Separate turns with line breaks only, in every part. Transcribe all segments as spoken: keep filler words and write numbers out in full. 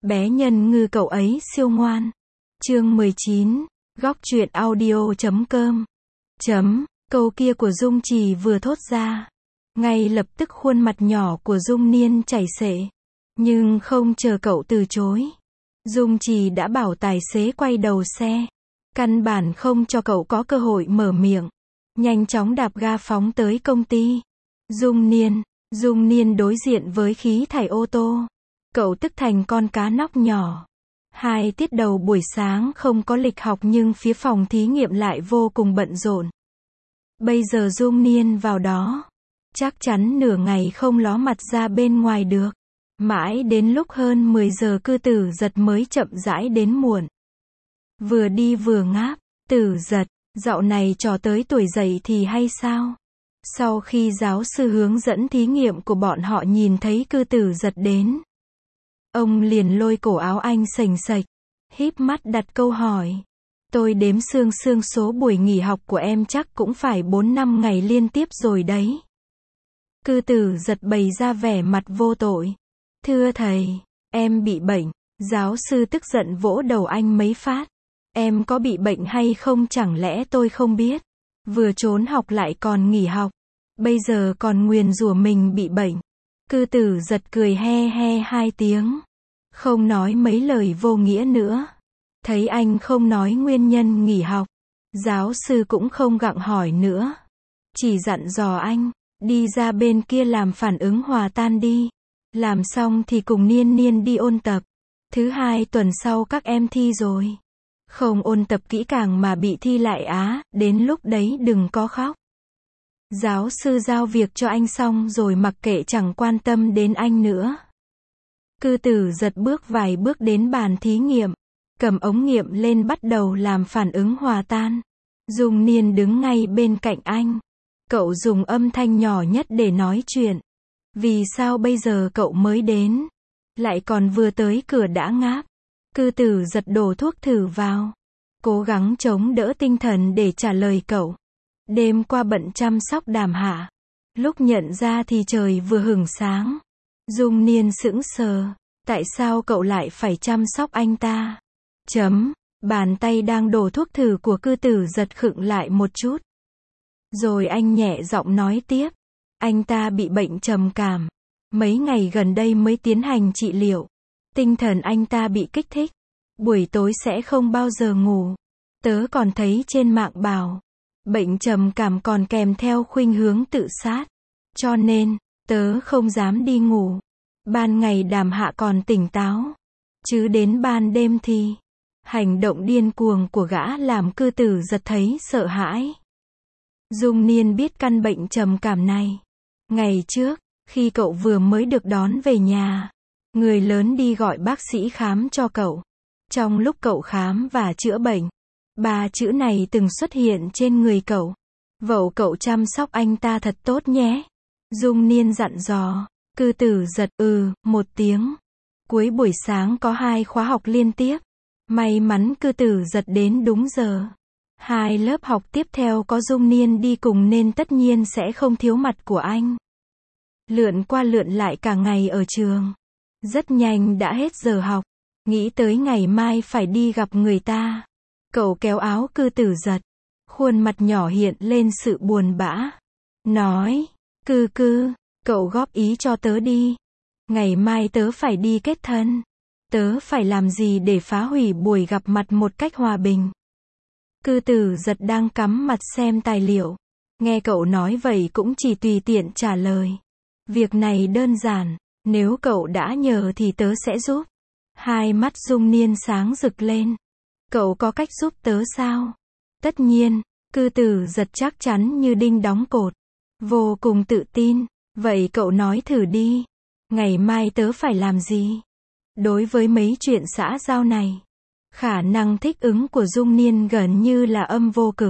Bé nhân ngư cậu ấy siêu ngoan. Chương mười chín, góc truyện audio chấm com. Chấm, câu kia của Dung Trì vừa thốt ra. Ngay lập tức khuôn mặt nhỏ của Dung Niên chảy xệ. Nhưng không chờ cậu từ chối. Dung Trì đã bảo tài xế quay đầu xe. Căn bản không cho cậu có cơ hội mở miệng. Nhanh chóng đạp ga phóng tới công ty. Dung Niên, Dung Niên đối diện với khí thải ô tô. Cậu tức thành con cá nóc nhỏ. Hai tiết đầu buổi sáng không có lịch học nhưng phía phòng thí nghiệm lại vô cùng bận rộn. Bây giờ Dung Niên vào đó. Chắc chắn nửa ngày không ló mặt ra bên ngoài được. Mãi đến lúc hơn mười giờ Cư Tử Giật mới chậm rãi đến muộn. Vừa đi vừa ngáp. Tử Giật, dạo này trò tới tuổi dậy thì hay sao? Sau khi giáo sư hướng dẫn thí nghiệm của bọn họ nhìn thấy Cư Tử Giật đến, ông liền lôi cổ áo anh sành sạch, híp mắt đặt câu hỏi. Tôi đếm xương xương số buổi nghỉ học của em chắc cũng phải bốn năm ngày liên tiếp rồi đấy. Cư Tử Giật bày ra vẻ mặt vô tội. Thưa thầy, em bị bệnh. Giáo sư tức giận vỗ đầu anh mấy phát. Em có bị bệnh hay không chẳng lẽ tôi không biết. Vừa trốn học lại còn nghỉ học. Bây giờ còn nguyền rủa mình bị bệnh. Cư Tử Giật cười he he hai tiếng. Không nói mấy lời vô nghĩa nữa. Thấy anh không nói nguyên nhân nghỉ học. Giáo sư cũng không gặng hỏi nữa. Chỉ dặn dò anh. Đi ra bên kia làm phản ứng hòa tan đi. Làm xong thì cùng Niên Niên đi ôn tập. Thứ hai tuần sau các em thi rồi. Không ôn tập kỹ càng mà bị thi lại á, đến lúc đấy đừng có khóc. Giáo sư giao việc cho anh xong rồi mặc kệ chẳng quan tâm đến anh nữa. Cư Tử Giật bước vài bước đến bàn thí nghiệm. Cầm ống nghiệm lên bắt đầu làm phản ứng hòa tan. Dung Niên đứng ngay bên cạnh anh. Cậu dùng âm thanh nhỏ nhất để nói chuyện. Vì sao bây giờ cậu mới đến? Lại còn vừa tới cửa đã ngáp. Cư Tử Giật đổ thuốc thử vào. Cố gắng chống đỡ tinh thần để trả lời cậu. Đêm qua bận chăm sóc Đàm Hạ. Lúc nhận ra thì trời vừa hửng sáng. Dung Niên sững sờ. Tại sao cậu lại phải chăm sóc anh ta? Chấm. Bàn tay đang đổ thuốc thử của Cư Tử Giật khựng lại một chút. Rồi anh nhẹ giọng nói tiếp. Anh ta bị bệnh trầm cảm. Mấy ngày gần đây mới tiến hành trị liệu. Tinh thần anh ta bị kích thích. Buổi tối sẽ không bao giờ ngủ. Tớ còn thấy trên mạng bảo. Bệnh trầm cảm còn kèm theo khuynh hướng tự sát. Cho nên, tớ không dám đi ngủ. Ban ngày Đàm Hạ còn tỉnh táo. Chứ đến ban đêm thì, hành động điên cuồng của gã làm Cư Tử Giật thấy sợ hãi. Dung Niên biết căn bệnh trầm cảm này. Ngày trước, khi cậu vừa mới được đón về nhà, người lớn đi gọi bác sĩ khám cho cậu. Trong lúc cậu khám và chữa bệnh, ba chữ này từng xuất hiện trên người cậu. Vậu cậu chăm sóc anh ta thật tốt nhé. Dung Niên dặn dò. Cư Tử Giật ừ, một tiếng. Cuối buổi sáng có hai khóa học liên tiếp. May mắn Cư Tử Giật đến đúng giờ. Hai lớp học tiếp theo có Dung Niên đi cùng nên tất nhiên sẽ không thiếu mặt của anh. Lượn qua lượn lại cả ngày ở trường. Rất nhanh đã hết giờ học. Nghĩ tới ngày mai phải đi gặp người ta. Cậu kéo áo Cư Tử Giật. Khuôn mặt nhỏ hiện lên sự buồn bã. Nói, Cư Cư, cậu góp ý cho tớ đi. Ngày mai tớ phải đi kết thân. Tớ phải làm gì để phá hủy buổi gặp mặt một cách hòa bình? Cư Tử Giật đang cắm mặt xem tài liệu. Nghe cậu nói vậy cũng chỉ tùy tiện trả lời. Việc này đơn giản. Nếu cậu đã nhờ thì tớ sẽ giúp. Hai mắt Dung Niên sáng rực lên. Cậu có cách giúp tớ sao? Tất nhiên. Cư Tử Giật chắc chắn như đinh đóng cột. Vô cùng tự tin. Vậy cậu nói thử đi. Ngày mai tớ phải làm gì? Đối với mấy chuyện xã giao này, khả năng thích ứng của Dung Niên gần như là âm vô cực.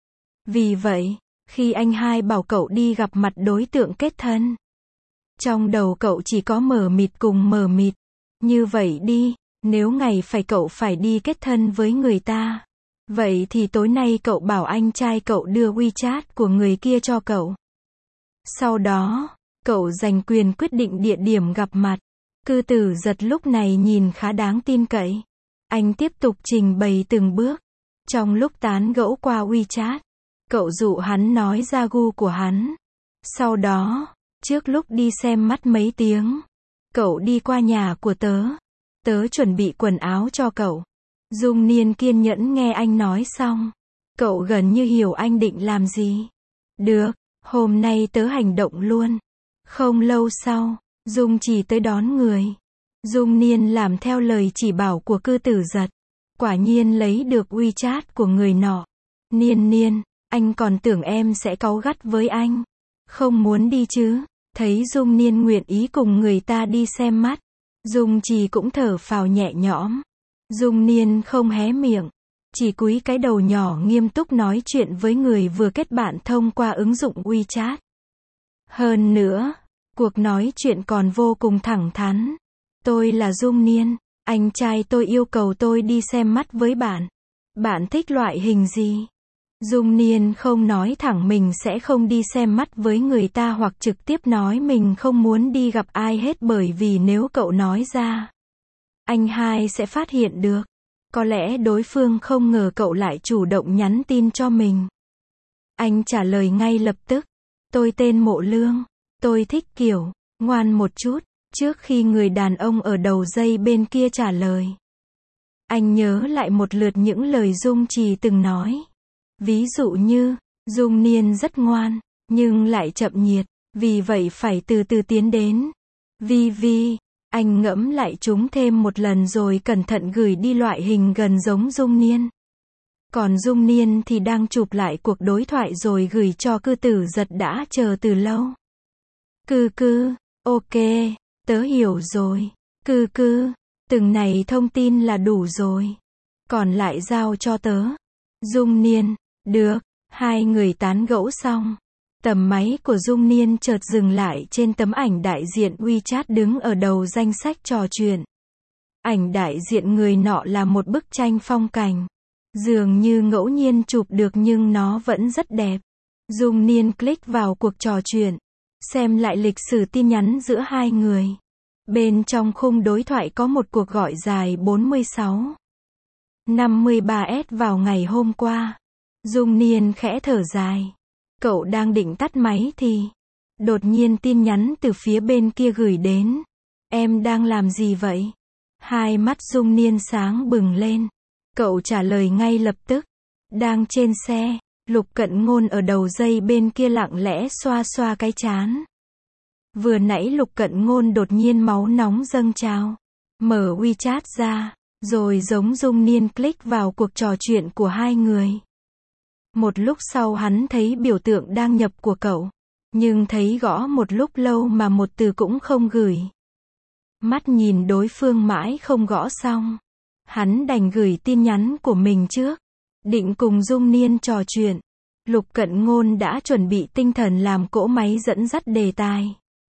Vì vậy, khi anh hai bảo cậu đi gặp mặt đối tượng kết thân, trong đầu cậu chỉ có mờ mịt cùng mờ mịt. Như vậy đi, nếu ngày phải cậu phải đi kết thân với người ta, vậy thì tối nay cậu bảo anh trai cậu đưa WeChat của người kia cho cậu. Sau đó, cậu giành quyền quyết định địa điểm gặp mặt. Cư Tử Giật lúc này nhìn khá đáng tin cậy. Anh tiếp tục trình bày từng bước. Trong lúc tán gẫu qua WeChat, cậu dụ hắn nói ra gu của hắn. Sau đó, trước lúc đi xem mắt mấy tiếng, cậu đi qua nhà của tớ. Tớ chuẩn bị quần áo cho cậu. Dung Niên kiên nhẫn nghe anh nói xong. Cậu gần như hiểu anh định làm gì. Được, hôm nay tớ hành động luôn. Không lâu sau, Dung Trì tới đón người. Dung Niên làm theo lời chỉ bảo của Cư Tử Giật. Quả nhiên lấy được WeChat của người nọ. Niên Niên, anh còn tưởng em sẽ cáu gắt với anh. Không muốn đi chứ. Thấy Dung Niên nguyện ý cùng người ta đi xem mắt, Dung Trì cũng thở phào nhẹ nhõm. Dung Niên không hé miệng, chỉ cúi cái đầu nhỏ nghiêm túc nói chuyện với người vừa kết bạn thông qua ứng dụng WeChat. Hơn nữa, cuộc nói chuyện còn vô cùng thẳng thắn. Tôi là Dung Niên, anh trai tôi yêu cầu tôi đi xem mắt với bạn. Bạn thích loại hình gì? Dung Niên không nói thẳng mình sẽ không đi xem mắt với người ta hoặc trực tiếp nói mình không muốn đi gặp ai hết, bởi vì nếu cậu nói ra, anh hai sẽ phát hiện được. Có lẽ đối phương không ngờ cậu lại chủ động nhắn tin cho mình. Anh trả lời ngay lập tức. Tôi tên Mộ Lương. Tôi thích kiểu ngoan một chút. Trước khi người đàn ông ở đầu dây bên kia trả lời, anh nhớ lại một lượt những lời Dung Trì từng nói. Ví dụ như, Dung Niên rất ngoan, nhưng lại chậm nhiệt, vì vậy phải từ từ tiến đến. Vi Vi, anh ngẫm lại chúng thêm một lần rồi cẩn thận gửi đi loại hình gần giống Dung Niên. Còn Dung Niên thì đang chụp lại cuộc đối thoại rồi gửi cho Cư Tử Giật đã chờ từ lâu. Cư Cư, ok, tớ hiểu rồi. Cư Cư, từng này thông tin là đủ rồi. Còn lại giao cho tớ. Dung Niên, được. Hai người tán gẫu xong, tầm máy của Dung Niên chợt dừng lại trên tấm ảnh đại diện WeChat đứng ở đầu danh sách trò chuyện. Ảnh đại diện người nọ là một bức tranh phong cảnh. Dường như ngẫu nhiên chụp được nhưng nó vẫn rất đẹp. Dung Niên click vào cuộc trò chuyện, xem lại lịch sử tin nhắn giữa hai người. Bên trong khung đối thoại có một cuộc gọi dài bốn mươi sáu năm mươi ba S vào ngày hôm qua. Dung Niên khẽ thở dài. Cậu đang định tắt máy thì đột nhiên tin nhắn từ phía bên kia gửi đến. Em đang làm gì vậy? Hai mắt Dung Niên sáng bừng lên. Cậu trả lời ngay lập tức. Đang trên xe. Lục Cận Ngôn ở đầu dây bên kia lặng lẽ xoa xoa cái trán. Vừa nãy Lục Cận Ngôn đột nhiên máu nóng dâng trào. Mở WeChat ra, rồi giống Dung Niên click vào cuộc trò chuyện của hai người. Một lúc sau hắn thấy biểu tượng đang nhập của cậu, nhưng thấy gõ một lúc lâu mà một từ cũng không gửi. Mắt nhìn đối phương mãi không gõ xong, hắn đành gửi tin nhắn của mình trước, định cùng Dung Niên trò chuyện. Lục Cận Ngôn đã chuẩn bị tinh thần làm cỗ máy dẫn dắt đề tài.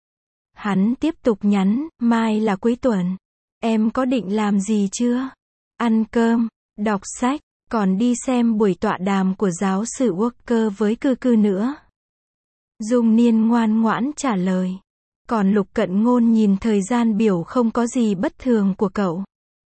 Hắn tiếp tục nhắn, mai là cuối tuần. Em có định làm gì chưa? Ăn cơm, đọc sách, còn đi xem buổi tọa đàm của giáo sư Walker với Cư Cư nữa. Dung Niên ngoan ngoãn trả lời. Còn Lục Cận Ngôn nhìn thời gian biểu không có gì bất thường của cậu,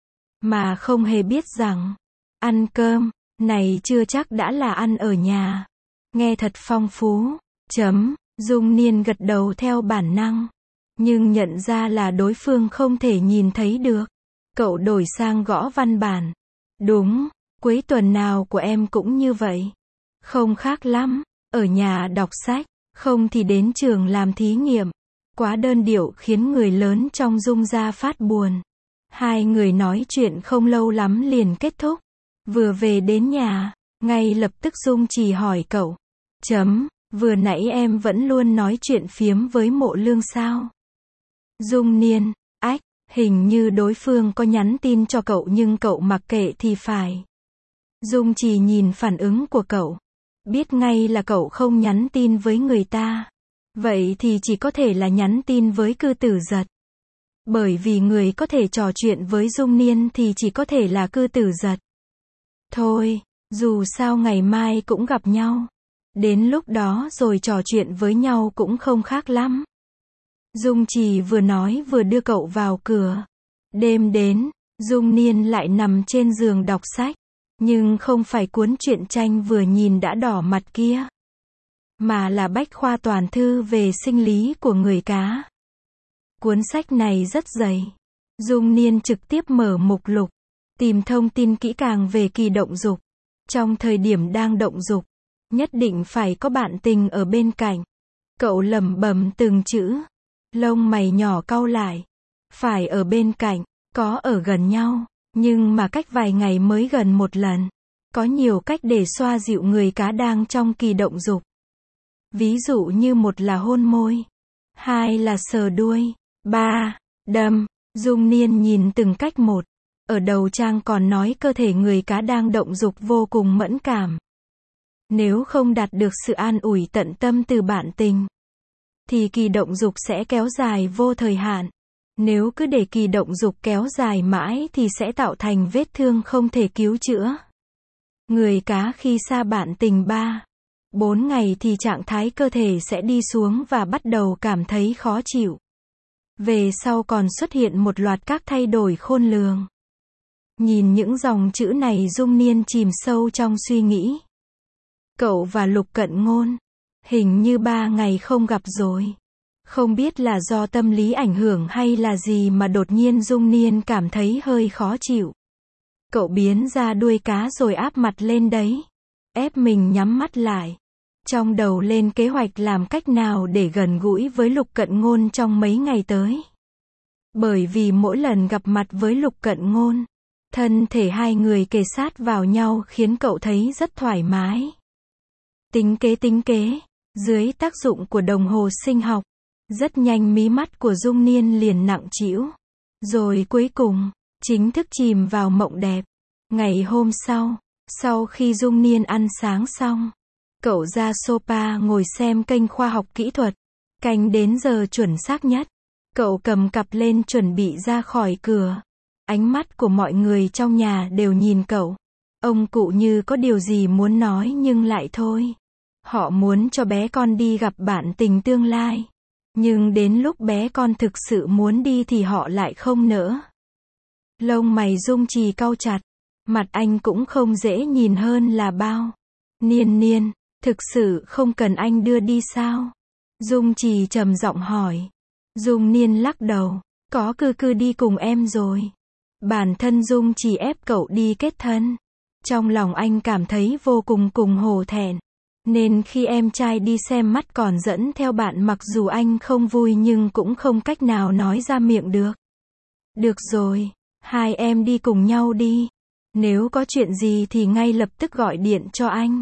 mà không hề biết rằng, ăn cơm, này chưa chắc đã là ăn ở nhà. Nghe thật phong phú. Chấm, Dung Niên gật đầu theo bản năng. Nhưng nhận ra là đối phương không thể nhìn thấy được. Cậu đổi sang gõ văn bản. Đúng, cuối tuần nào của em cũng như vậy. Không khác lắm, ở nhà đọc sách, không thì đến trường làm thí nghiệm. Quá đơn điệu khiến người lớn trong Dung gia phát buồn. Hai người nói chuyện không lâu lắm liền kết thúc. Vừa về đến nhà, ngay lập tức Dung chỉ hỏi cậu. Chấm, vừa nãy em vẫn luôn nói chuyện phiếm với Mộ Lương sao? Dung Niên, ách, hình như đối phương có nhắn tin cho cậu nhưng cậu mặc kệ thì phải. Dung chỉ nhìn phản ứng của cậu, biết ngay là cậu không nhắn tin với người ta. Vậy thì chỉ có thể là nhắn tin với Cư Tử Giật. Bởi vì người có thể trò chuyện với Dung Niên thì chỉ có thể là Cư Tử Giật. Thôi, dù sao ngày mai cũng gặp nhau. Đến lúc đó rồi trò chuyện với nhau cũng không khác lắm. Dung Trì vừa nói vừa đưa cậu vào cửa. Đêm đến, Dung Niên lại nằm trên giường đọc sách. Nhưng không phải cuốn truyện tranh vừa nhìn đã đỏ mặt kia, mà là bách khoa toàn thư về sinh lý của người cá. Cuốn sách này rất dày. Dung Niên trực tiếp mở mục lục, tìm thông tin kỹ càng về kỳ động dục. Trong thời điểm đang động dục, nhất định phải có bạn tình ở bên cạnh. Cậu lẩm bẩm từng chữ, lông mày nhỏ cau lại. Phải ở bên cạnh, có ở gần nhau, nhưng mà cách vài ngày mới gần một lần. Có nhiều cách để xoa dịu người cá đang trong kỳ động dục. Ví dụ như một là hôn môi, hai là sờ đuôi, ba, đâm. Dung Niên nhìn từng cách một. Ở đầu trang còn nói cơ thể người cá đang động dục vô cùng mẫn cảm. Nếu không đạt được sự an ủi tận tâm từ bạn tình, thì kỳ động dục sẽ kéo dài vô thời hạn. Nếu cứ để kỳ động dục kéo dài mãi thì sẽ tạo thành vết thương không thể cứu chữa. Người cá khi xa bạn tình ba, bốn ngày thì trạng thái cơ thể sẽ đi xuống và bắt đầu cảm thấy khó chịu. Về sau còn xuất hiện một loạt các thay đổi khôn lường. Nhìn những dòng chữ này Dung Niên chìm sâu trong suy nghĩ. Cậu và Lục Cận Ngôn, hình như ba ngày không gặp rồi. Không biết là do tâm lý ảnh hưởng hay là gì mà đột nhiên Dung Niên cảm thấy hơi khó chịu. Cậu biến ra đuôi cá rồi áp mặt lên đấy. Ép mình nhắm mắt lại. Trong đầu lên kế hoạch làm cách nào để gần gũi với Lục Cận Ngôn trong mấy ngày tới. Bởi vì mỗi lần gặp mặt với Lục Cận Ngôn, thân thể hai người kề sát vào nhau khiến cậu thấy rất thoải mái. Tính kế tính kế, dưới tác dụng của đồng hồ sinh học, rất nhanh mí mắt của Dung Niên liền nặng trĩu. Rồi cuối cùng, chính thức chìm vào mộng đẹp. Ngày hôm sau, sau khi Dung Niên ăn sáng xong, cậu ra sofa ngồi xem kênh khoa học kỹ thuật. Canh đến giờ chuẩn xác nhất, cậu cầm cặp lên chuẩn bị ra khỏi cửa. Ánh mắt của mọi người trong nhà đều nhìn cậu. Ông cụ như có điều gì muốn nói nhưng lại thôi. Họ muốn cho bé con đi gặp bạn tình tương lai. Nhưng đến lúc bé con thực sự muốn đi thì họ lại không nỡ. Lông mày Dung Trì cau chặt. Mặt anh cũng không dễ nhìn hơn là bao. Niên Niên, thực sự không cần anh đưa đi sao? Dung Trì trầm giọng hỏi. Dung Niên lắc đầu. Có cư cư đi cùng em rồi. Bản thân Dung Trì ép cậu đi kết thân. Trong lòng anh cảm thấy vô cùng cùng hổ thẹn. Nên khi em trai đi xem mắt còn dẫn theo bạn mặc dù anh không vui nhưng cũng không cách nào nói ra miệng được. Được rồi, hai em đi cùng nhau đi. Nếu có chuyện gì thì ngay lập tức gọi điện cho anh.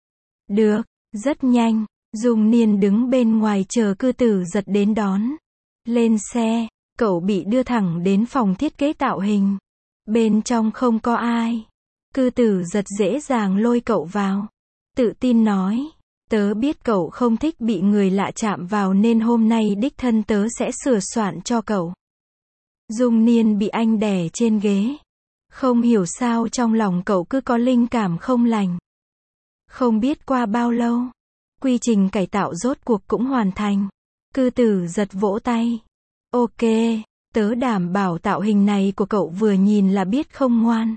Được, rất nhanh, Dung Niên đứng bên ngoài chờ Cư Tử Giật đến đón. Lên xe, cậu bị đưa thẳng đến phòng thiết kế tạo hình. Bên trong không có ai. Cư Tử Giật dễ dàng lôi cậu vào. Tự tin nói, tớ biết cậu không thích bị người lạ chạm vào nên hôm nay đích thân tớ sẽ sửa soạn cho cậu. Dung Niên bị anh đè trên ghế. Không hiểu sao trong lòng cậu cứ có linh cảm không lành. Không biết qua bao lâu, quy trình cải tạo rốt cuộc cũng hoàn thành. Cư Tử Giật vỗ tay. Ok, tớ đảm bảo tạo hình này của cậu vừa nhìn là biết không ngoan.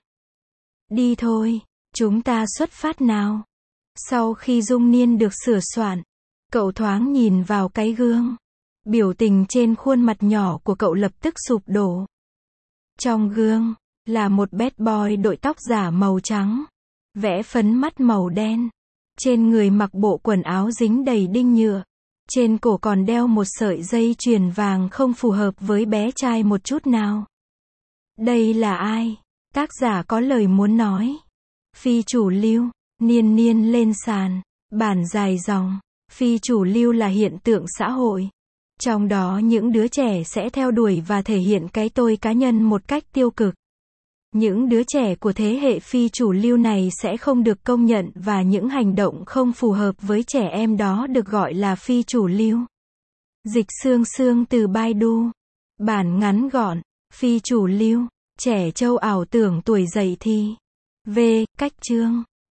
Đi thôi, chúng ta xuất phát nào. Sau khi Dung Niên được sửa soạn, cậu thoáng nhìn vào cái gương. Biểu tình trên khuôn mặt nhỏ của cậu lập tức sụp đổ. Trong gương, là một bad boy đội tóc giả màu trắng, vẽ phấn mắt màu đen. Trên người mặc bộ quần áo dính đầy đinh nhựa. Trên cổ còn đeo một sợi dây chuyền vàng không phù hợp với bé trai một chút nào. Đây là ai? Tác giả có lời muốn nói. Phi chủ lưu. Niên Niên lên sàn. Bản dài dòng. Phi chủ lưu là hiện tượng xã hội. Trong đó những đứa trẻ sẽ theo đuổi và thể hiện cái tôi cá nhân một cách tiêu cực. Những đứa trẻ của thế hệ phi chủ lưu này sẽ không được công nhận và những hành động không phù hợp với trẻ em đó được gọi là phi chủ lưu. Dịch xương xương từ Baidu. Bản ngắn gọn. Phi chủ lưu. Trẻ trâu ảo tưởng tuổi dậy thì. V. Cách chương.